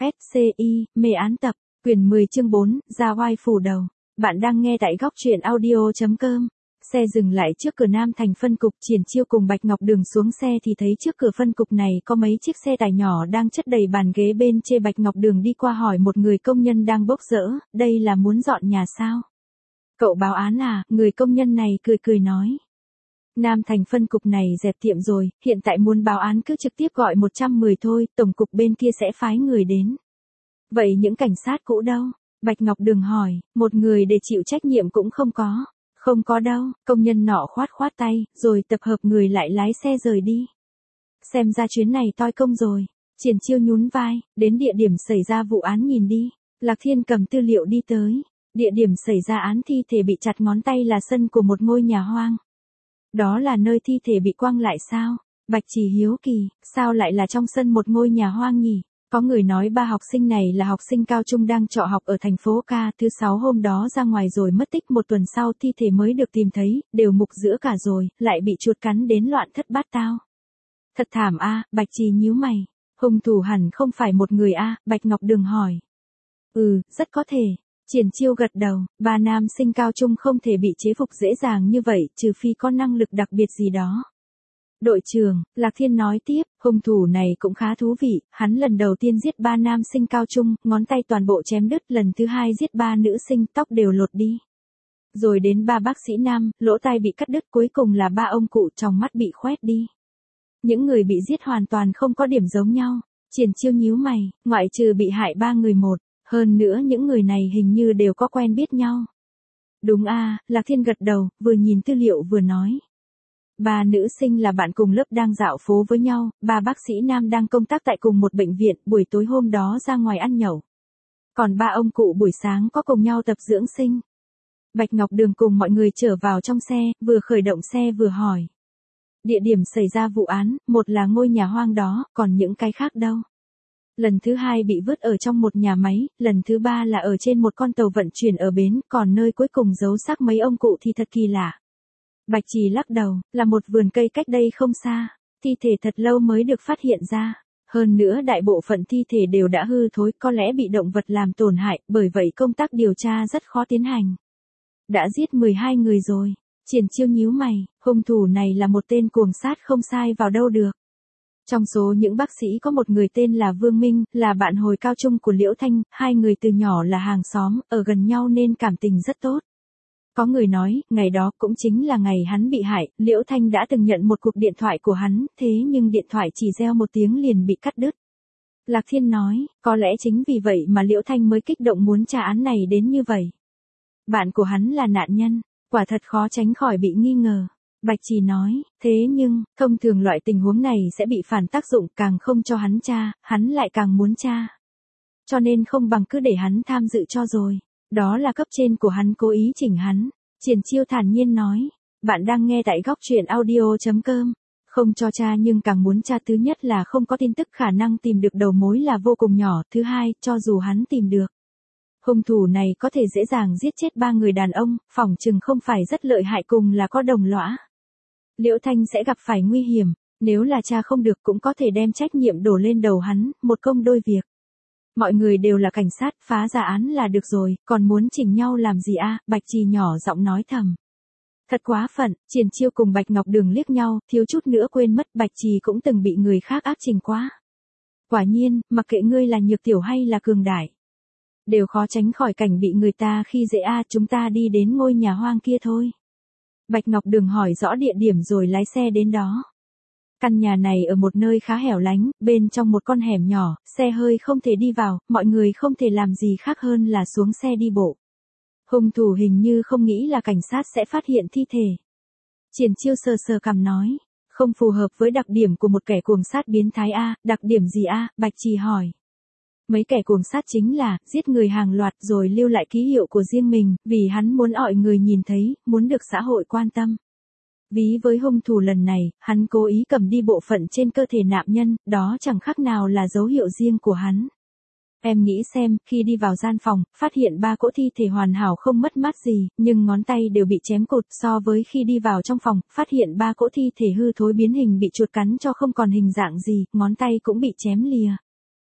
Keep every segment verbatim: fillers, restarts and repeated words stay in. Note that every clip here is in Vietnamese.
ét xê i, mê án tập, quyển mười chương bốn, ra oai phủ đầu. Bạn đang nghe tại góc truyện audio chấm com. Xe dừng lại trước cửa Nam Thành phân cục, Triển Chiêu cùng Bạch Ngọc Đường xuống xe thì thấy trước cửa phân cục này có mấy chiếc xe tải nhỏ đang chất đầy bàn ghế bên trên. Bạch Ngọc Đường đi qua hỏi một người công nhân đang bốc dỡ, đây là muốn dọn nhà sao? Cậu báo án à? Người công nhân này cười cười nói. Nam Thành phân cục này dẹp tiệm rồi, hiện tại muốn báo án cứ trực tiếp gọi một trăm mười thôi, tổng cục bên kia sẽ phái người đến. Vậy những cảnh sát cũ đâu? Bạch Ngọc Đường hỏi, một người để chịu trách nhiệm cũng không có. Không có đâu, công nhân nọ khoát khoát tay, rồi tập hợp người lại lái xe rời đi. Xem ra chuyến này toi công rồi. Triển Chiêu nhún vai, đến địa điểm xảy ra vụ án nhìn đi. Lạc Thiên cầm tư liệu đi tới. Địa điểm xảy ra án thi thể bị chặt ngón tay là sân của một ngôi nhà hoang. Đó là nơi thi thể bị quăng lại sao? Bạch Chỉ hiếu kỳ, sao lại là trong sân một ngôi nhà hoang nhỉ? Có người nói ba học sinh này là học sinh cao trung đang trọ học ở thành phố Ca, thứ sáu hôm đó ra ngoài rồi mất tích, một tuần sau thi thể mới được tìm thấy, đều mục giữa cả rồi, lại bị chuột cắn đến loạn thất bát tao. Thật thảm a. Bạch Trì nhíu mày. Hung thủ hẳn không phải một người a. Bạch Ngọc Đường hỏi. Ừ, rất có thể. Triển Chiêu gật đầu, ba nam sinh cao trung không thể bị chế phục dễ dàng như vậy, trừ phi có năng lực đặc biệt gì đó. Đội trưởng, Lạc Thiên nói tiếp, hung thủ này cũng khá thú vị, hắn lần đầu tiên giết ba nam sinh cao trung, ngón tay toàn bộ chém đứt, lần thứ hai giết ba nữ sinh, tóc đều lột đi. Rồi đến ba bác sĩ nam, lỗ tai bị cắt đứt, cuối cùng là ba ông cụ, trong mắt bị khoét đi. Những người bị giết hoàn toàn không có điểm giống nhau. Triển Chiêu nhíu mày, ngoại trừ bị hại ba người một, hơn nữa những người này hình như đều có quen biết nhau. Đúng a. Lạc Thiên gật đầu, vừa nhìn tư liệu vừa nói. Ba nữ sinh là bạn cùng lớp đang dạo phố với nhau, ba bác sĩ nam đang công tác tại cùng một bệnh viện, buổi tối hôm đó ra ngoài ăn nhậu. Còn ba ông cụ buổi sáng có cùng nhau tập dưỡng sinh. Bạch Ngọc Đường cùng mọi người trở vào trong xe, vừa khởi động xe vừa hỏi. Địa điểm xảy ra vụ án, một là ngôi nhà hoang đó, còn những cái khác đâu? Lần thứ hai bị vứt ở trong một nhà máy, lần thứ ba là ở trên một con tàu vận chuyển ở bến, còn nơi cuối cùng giấu xác mấy ông cụ thì thật kỳ lạ. Bạch Trì lắc đầu, là một vườn cây cách đây không xa, thi thể thật lâu mới được phát hiện ra. Hơn nữa đại bộ phận thi thể đều đã hư thối, có lẽ bị động vật làm tổn hại, bởi vậy công tác điều tra rất khó tiến hành. Đã giết mười hai người rồi. Triển Chiêu nhíu mày, hung thủ này là một tên cuồng sát không sai vào đâu được. Trong số những bác sĩ có một người tên là Vương Minh, là bạn hồi cao trung của Liễu Thanh, hai người từ nhỏ là hàng xóm, ở gần nhau nên cảm tình rất tốt. Có người nói, ngày đó cũng chính là ngày hắn bị hại, Liễu Thanh đã từng nhận một cuộc điện thoại của hắn, thế nhưng điện thoại chỉ reo một tiếng liền bị cắt đứt. Lạc Thiên nói, có lẽ chính vì vậy mà Liễu Thanh mới kích động muốn tra án này đến như vậy. Bạn của hắn là nạn nhân, quả thật khó tránh khỏi bị nghi ngờ. Bạch Trì nói, thế nhưng, thông thường loại tình huống này sẽ bị phản tác dụng, càng không cho hắn tra, hắn lại càng muốn tra. Cho nên không bằng cứ để hắn tham dự cho rồi. Đó là cấp trên của hắn cố ý chỉnh hắn. Triển Chiêu thản nhiên nói, bạn đang nghe tại góc truyện audio chấm com. Không cho tra nhưng càng muốn tra, thứ nhất là không có tin tức, khả năng tìm được đầu mối là vô cùng nhỏ, thứ hai, cho dù hắn tìm được. Hung thủ này có thể dễ dàng giết chết ba người đàn ông, phỏng chừng không phải rất lợi hại, cùng là có đồng lõa. Liễu Thanh sẽ gặp phải nguy hiểm, nếu là cha không được cũng có thể đem trách nhiệm đổ lên đầu hắn, một công đôi việc. Mọi người đều là cảnh sát, phá ra án là được rồi, còn muốn chỉnh nhau làm gì a? Bạch Trì nhỏ giọng nói thầm. Thật quá phận. Triển Chiêu cùng Bạch Ngọc Đường liếc nhau, thiếu chút nữa quên mất Bạch Trì cũng từng bị người khác áp chỉnh quá. Quả nhiên, mặc kệ ngươi là nhược tiểu hay là cường đại, đều khó tránh khỏi cảnh bị người ta khi dễ a. Chúng ta đi đến ngôi nhà hoang kia thôi. Bạch Ngọc Đường hỏi rõ địa điểm rồi lái xe đến đó. Căn nhà này ở một nơi khá hẻo lánh, bên trong một con hẻm nhỏ, xe hơi không thể đi vào, mọi người không thể làm gì khác hơn là xuống xe đi bộ. Hung thủ hình như không nghĩ là cảnh sát sẽ phát hiện thi thể. Triển Chiêu sờ sờ cằm nói, không phù hợp với đặc điểm của một kẻ cuồng sát biến thái a. Đặc điểm gì a? Bạch Trì hỏi. Mấy kẻ cuồng sát chính là, giết người hàng loạt rồi lưu lại ký hiệu của riêng mình, vì hắn muốn mọi người nhìn thấy, muốn được xã hội quan tâm. Ví với hung thủ lần này, hắn cố ý cầm đi bộ phận trên cơ thể nạn nhân, đó chẳng khác nào là dấu hiệu riêng của hắn. Em nghĩ xem, khi đi vào gian phòng, phát hiện ba cỗ thi thể hoàn hảo không mất mát gì, nhưng ngón tay đều bị chém cụt, so với khi đi vào trong phòng, phát hiện ba cỗ thi thể hư thối biến hình bị chuột cắn cho không còn hình dạng gì, ngón tay cũng bị chém lìa.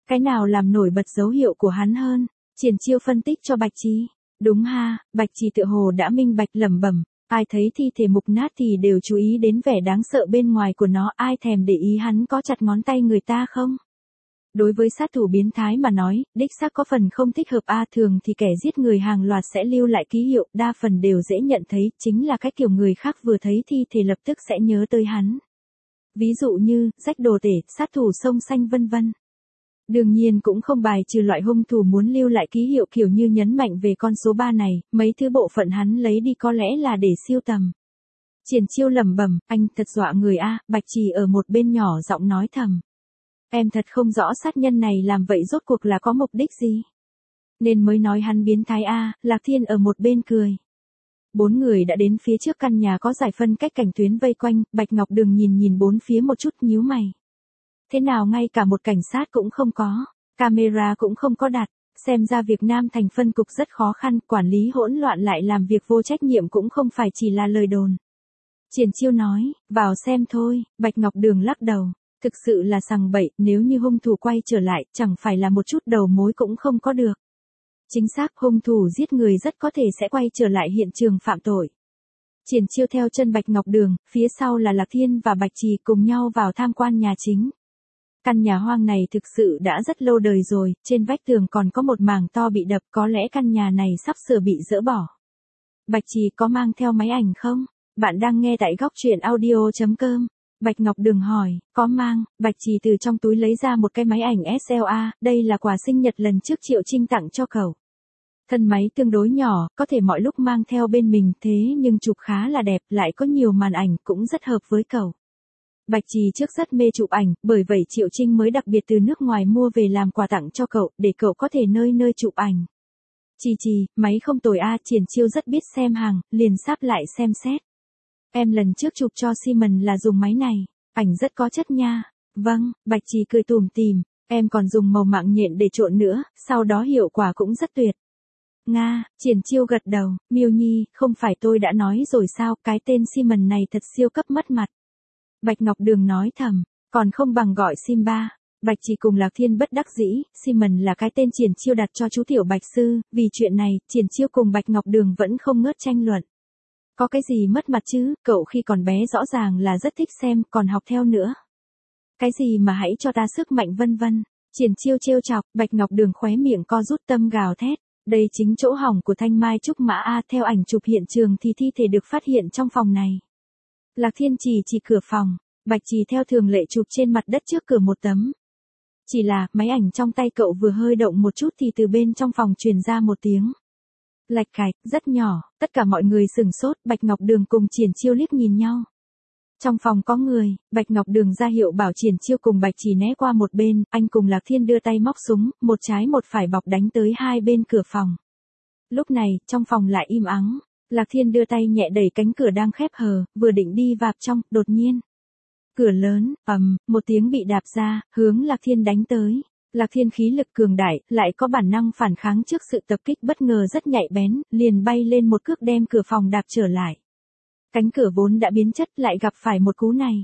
Cái nào làm nổi bật dấu hiệu của hắn hơn? Triển Chiêu phân tích cho Bạch Trì. Đúng ha, Bạch Trì tựa hồ đã minh bạch lẩm bẩm, ai thấy thi thể mục nát thì đều chú ý đến vẻ đáng sợ bên ngoài của nó, ai thèm để ý hắn có chặt ngón tay người ta không? Đối với sát thủ biến thái mà nói, đích xác có phần không thích hợp a, thường thì kẻ giết người hàng loạt sẽ lưu lại ký hiệu, đa phần đều dễ nhận thấy, chính là cái kiểu người khác vừa thấy thi thể lập tức sẽ nhớ tới hắn. Ví dụ như, rách đồ tể, sát thủ sông xanh vân vân. Đương nhiên cũng không bài trừ loại hung thủ muốn lưu lại ký hiệu kiểu như nhấn mạnh về con số ba này, mấy thứ bộ phận hắn lấy đi có lẽ là để siêu tầm. Triển Chiêu lẩm bẩm, anh thật dọa người a, Bạch Trì ở một bên nhỏ giọng nói thầm. Em thật không rõ sát nhân này làm vậy rốt cuộc là có mục đích gì. Nên mới nói hắn biến thái a, Lạc Thiên ở một bên cười. Bốn người đã đến phía trước căn nhà có giải phân cách cảnh tuyến vây quanh, Bạch Ngọc Đường nhìn nhìn bốn phía một chút nhíu mày. Thế nào ngay cả một cảnh sát cũng không có, camera cũng không có đặt, xem ra việc Nam thành phân cục rất khó khăn, quản lý hỗn loạn lại làm việc vô trách nhiệm cũng không phải chỉ là lời đồn. Triển Chiêu nói, vào xem thôi, Bạch Ngọc Đường lắc đầu, thực sự là sằng bậy, nếu như hung thủ quay trở lại, chẳng phải là một chút đầu mối cũng không có được. Chính xác, hung thủ giết người rất có thể sẽ quay trở lại hiện trường phạm tội. Triển Chiêu theo chân Bạch Ngọc Đường, phía sau là Lạc Thiên và Bạch Trì cùng nhau vào tham quan nhà chính. Căn nhà hoang này thực sự đã rất lâu đời rồi, trên vách tường còn có một mảng to bị đập, có lẽ căn nhà này sắp sửa bị dỡ bỏ. Bạch Trì có mang theo máy ảnh không? Bạn đang nghe tại góc truyện audio chấm com. Bạch Ngọc Đường hỏi, có mang, Bạch Trì từ trong túi lấy ra một cái máy ảnh ét lờ a, đây là quà sinh nhật lần trước Triệu Trinh tặng cho cậu. Thân máy tương đối nhỏ, có thể mọi lúc mang theo bên mình, thế nhưng chụp khá là đẹp, lại có nhiều màn ảnh, cũng rất hợp với cậu. Bạch Trì trước rất mê chụp ảnh, bởi vậy Triệu Trinh mới đặc biệt từ nước ngoài mua về làm quà tặng cho cậu, để cậu có thể nơi nơi chụp ảnh. Trì Trì, máy không tồi a, Triển Chiêu rất biết xem hàng, liền sáp lại xem xét. Em lần trước chụp cho Simon là dùng máy này, ảnh rất có chất nha. Vâng, Bạch Trì cười tủm tỉm, em còn dùng màu mạng nhện để trộn nữa, sau đó hiệu quả cũng rất tuyệt. Nga, Triển Chiêu gật đầu, Miêu Nhi, không phải tôi đã nói rồi sao, cái tên Simon này thật siêu cấp mất mặt. Bạch Ngọc Đường nói thầm, còn không bằng gọi Simba. Bạch Trì cùng Lạc Thiên bất đắc dĩ, Simon là cái tên Triển Chiêu đặt cho chú tiểu Bạch Sư, vì chuyện này, Triển Chiêu cùng Bạch Ngọc Đường vẫn không ngớt tranh luận. Có cái gì mất mặt chứ, cậu khi còn bé rõ ràng là rất thích xem, còn học theo nữa. Cái gì mà hãy cho ta sức mạnh vân vân. Triển Chiêu trêu chọc, Bạch Ngọc Đường khóe miệng co rút tâm gào thét. Đây chính chỗ hỏng của Thanh Mai Trúc Mã A, theo ảnh chụp hiện trường thì thi thể được phát hiện trong phòng này. Lạc Thiên chỉ chỉ cửa phòng, Bạch Trì theo thường lệ chụp trên mặt đất trước cửa một tấm. Chỉ là, máy ảnh trong tay cậu vừa hơi động một chút thì từ bên trong phòng truyền ra một tiếng lạch cạch, rất nhỏ, tất cả mọi người sửng sốt, Bạch Ngọc Đường cùng Triển Chiêu liếc nhìn nhau. Trong phòng có người, Bạch Ngọc Đường ra hiệu bảo Triển Chiêu cùng Bạch Trì né qua một bên, anh cùng Lạc Thiên đưa tay móc súng, một trái một phải bọc đánh tới hai bên cửa phòng. Lúc này, trong phòng lại im ắng, Lạc Thiên đưa tay nhẹ đẩy cánh cửa đang khép hờ, vừa định đi vào trong, đột nhiên. Cửa lớn, ầm, một tiếng bị đạp ra, hướng Lạc Thiên đánh tới. Lạc Thiên khí lực cường đại, lại có bản năng phản kháng trước sự tập kích bất ngờ rất nhạy bén, liền bay lên một cước đem cửa phòng đạp trở lại. Cánh cửa vốn đã biến chất lại gặp phải một cú này.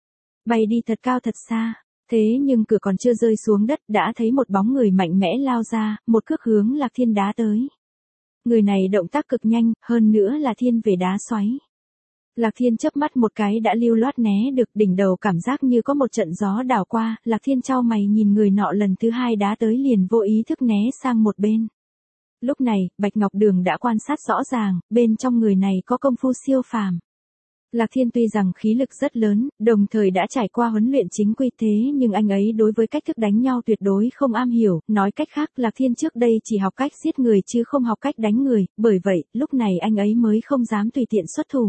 Bay đi thật cao thật xa, thế nhưng cửa còn chưa rơi xuống đất đã thấy một bóng người mạnh mẽ lao ra, một cước hướng Lạc Thiên đá tới. Người này động tác cực nhanh, hơn nữa là thiên về đá xoáy. Lạc Thiên chớp mắt một cái đã lưu loát né được, đỉnh đầu cảm giác như có một trận gió đảo qua, Lạc Thiên chau mày nhìn người nọ lần thứ hai đá tới liền vô ý thức né sang một bên. Lúc này, Bạch Ngọc Đường đã quan sát rõ ràng, bên trong người này có công phu siêu phàm. Lạc Thiên tuy rằng khí lực rất lớn, đồng thời đã trải qua huấn luyện chính quy thế nhưng anh ấy đối với cách thức đánh nhau tuyệt đối không am hiểu, nói cách khác Lạc Thiên trước đây chỉ học cách giết người chứ không học cách đánh người, bởi vậy, lúc này anh ấy mới không dám tùy tiện xuất thủ.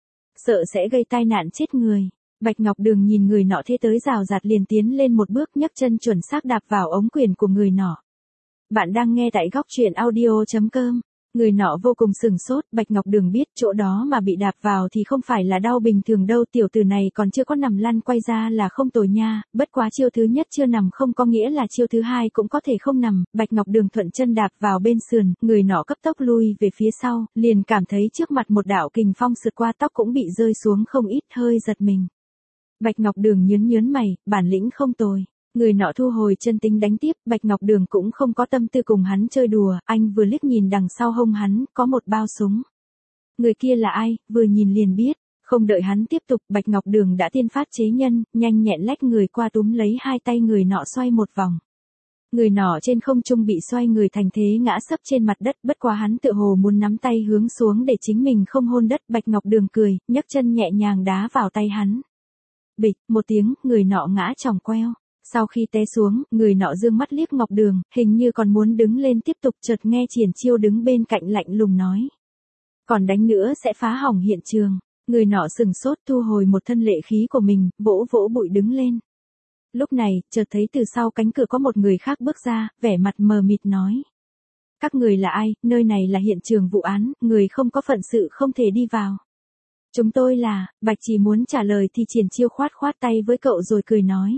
Sợ sẽ gây tai nạn chết người. Bạch Ngọc Đường nhìn người nọ thế tới rào rạt liền tiến lên một bước nhấc chân chuẩn xác đạp vào ống quyền của người nọ. Bạn đang nghe tại góc truyện audio chấm com. Người nọ vô cùng sừng sốt, Bạch Ngọc Đường biết chỗ đó mà bị đạp vào thì không phải là đau bình thường đâu, tiểu tử này còn chưa có nằm lăn quay ra là không tồi nha, bất quá chiêu thứ nhất chưa nằm không có nghĩa là chiêu thứ hai cũng có thể không nằm, Bạch Ngọc Đường thuận chân đạp vào bên sườn, người nọ cấp tốc lui về phía sau, liền cảm thấy trước mặt một đạo kình phong sượt qua tóc cũng bị rơi xuống không ít, hơi giật mình. Bạch Ngọc Đường nhớn nhớn mày, bản lĩnh không tồi. Người nọ thu hồi chân tính đánh tiếp, Bạch Ngọc Đường cũng không có tâm tư cùng hắn chơi đùa, anh vừa liếc nhìn đằng sau hông hắn, có một bao súng. Người kia là ai, vừa nhìn liền biết, không đợi hắn tiếp tục, Bạch Ngọc Đường đã tiên phát chế nhân, nhanh nhẹn lách người qua túm lấy hai tay người nọ xoay một vòng. Người nọ trên không trung bị xoay người thành thế ngã sấp trên mặt đất, bất quá hắn tựa hồ muốn nắm tay hướng xuống để chính mình không hôn đất, Bạch Ngọc Đường cười, nhấc chân nhẹ nhàng đá vào tay hắn. Bịch, một tiếng, người nọ ngã chỏng queo. Sau khi té xuống, người nọ dương mắt liếc Ngọc Đường, hình như còn muốn đứng lên tiếp tục, chợt nghe Triển Chiêu đứng bên cạnh lạnh lùng nói. Còn đánh nữa sẽ phá hỏng hiện trường. Người nọ sừng sốt thu hồi một thân lệ khí của mình, vỗ vỗ bụi đứng lên. Lúc này, chợt thấy từ sau cánh cửa có một người khác bước ra, vẻ mặt mờ mịt nói. Các người là ai, nơi này là hiện trường vụ án, người không có phận sự không thể đi vào. Chúng tôi là, Bạch Chỉ muốn trả lời thì Triển Chiêu khoát khoát tay với cậu rồi cười nói.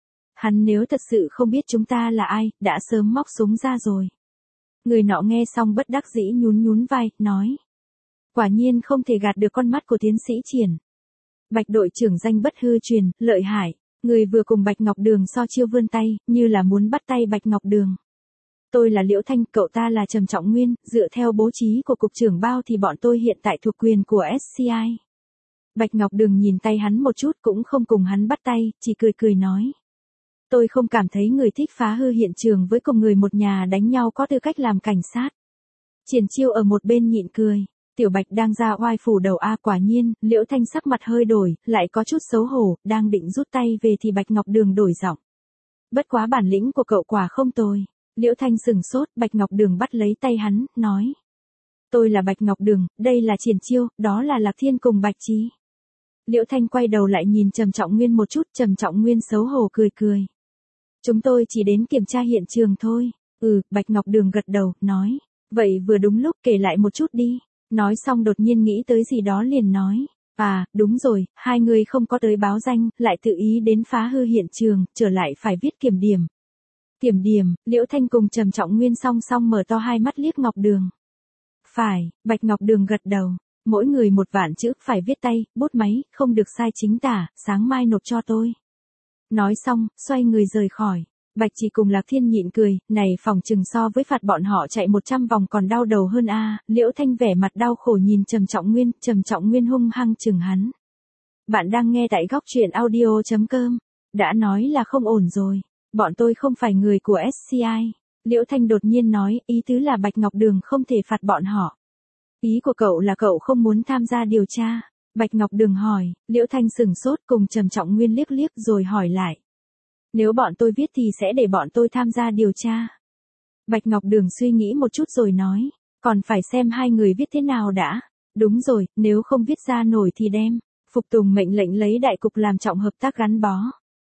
Hắn nếu thật sự không biết chúng ta là ai, đã sớm móc súng ra rồi. Người nọ nghe xong bất đắc dĩ nhún nhún vai, nói. Quả nhiên không thể gạt được con mắt của tiến sĩ Triển. Bạch đội trưởng danh bất hư truyền, lợi hại. Người vừa cùng Bạch Ngọc Đường so chiêu vươn tay, như là muốn bắt tay Bạch Ngọc Đường. Tôi là Liễu Thanh, cậu ta là Trầm Trọng Nguyên, dựa theo bố trí của cục trưởng Bao thì bọn tôi hiện tại thuộc quyền của ét xê i. Bạch Ngọc Đường nhìn tay hắn một chút cũng không cùng hắn bắt tay, chỉ cười cười nói. Tôi không cảm thấy người thích phá hư hiện trường với cùng người một nhà đánh nhau có tư cách làm cảnh sát. Triển Chiêu ở một bên nhịn cười. Tiểu Bạch đang ra oai phủ đầu a, quả nhiên, Liễu Thanh sắc mặt hơi đổi, lại có chút xấu hổ, đang định rút tay về thì Bạch Ngọc Đường đổi giọng. Bất quá bản lĩnh của cậu quả không tồi. Liễu Thanh sừng sốt, Bạch Ngọc Đường bắt lấy tay hắn, nói. Tôi là Bạch Ngọc Đường, đây là Triển Chiêu, đó là Lạc Thiên cùng Bạch Trí. Liễu Thanh quay đầu lại nhìn Trầm Trọng Nguyên một chút, Trầm Trọng Nguyên xấu hổ cười cười. Chúng tôi chỉ đến kiểm tra hiện trường thôi. Ừ, Bạch Ngọc Đường gật đầu, nói. Vậy vừa đúng lúc kể lại một chút đi. Nói xong đột nhiên nghĩ tới gì đó liền nói. À, đúng rồi, hai người không có tới báo danh, lại tự ý đến phá hư hiện trường, trở lại phải viết kiểm điểm. Kiểm điểm, Liễu Thanh cùng Trầm Trọng Nguyên song song mở to hai mắt liếc Ngọc Đường. Phải, Bạch Ngọc Đường gật đầu. Mỗi người một vạn chữ, phải viết tay, bút máy, không được sai chính tả, sáng mai nộp cho tôi. Nói xong, xoay người rời khỏi. Bạch Chỉ cùng Lạc Thiên nhịn cười, này phòng chừng so với phạt bọn họ chạy một trăm vòng còn đau đầu hơn a. Liễu Thanh vẻ mặt đau khổ nhìn Trầm Trọng Nguyên, Trầm Trọng Nguyên hung hăng chừng hắn. Bạn đang nghe tại góc truyện audio chấm com. Đã nói là không ổn rồi. Bọn tôi không phải người của ét xê i. Liễu Thanh đột nhiên nói, ý tứ là Bạch Ngọc Đường không thể phạt bọn họ. Ý của cậu là cậu không muốn tham gia điều tra. Bạch Ngọc Đường hỏi, Liễu Thanh sừng sốt cùng Trầm Trọng Nguyên liếc liếc rồi hỏi lại. Nếu bọn tôi viết thì sẽ để bọn tôi tham gia điều tra. Bạch Ngọc Đường suy nghĩ một chút rồi nói, còn phải xem hai người viết thế nào đã. Đúng rồi, nếu không viết ra nổi thì đem, phục tùng mệnh lệnh lấy đại cục làm trọng hợp tác gắn bó.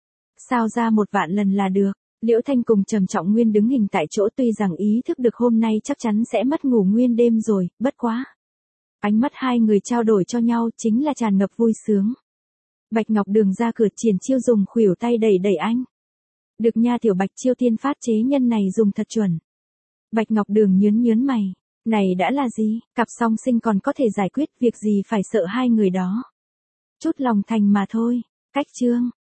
Sao ra một vạn lần là được. Liễu Thanh cùng Trầm Trọng Nguyên đứng hình tại chỗ tuy rằng ý thức được hôm nay chắc chắn sẽ mất ngủ nguyên đêm rồi, bất quá. Ánh mắt hai người trao đổi cho nhau chính là tràn ngập vui sướng. Bạch Ngọc Đường ra cửa, Triển Chiêu dùng khuỷu tay đẩy đẩy anh. Được nha, tiểu Bạch Chiêu tiên phát chế nhân này dùng thật chuẩn. Bạch Ngọc Đường nhớn nhớn mày. Này đã là gì, cặp song sinh còn có thể giải quyết, việc gì phải sợ hai người đó. Chút lòng thành mà thôi. Cách chương.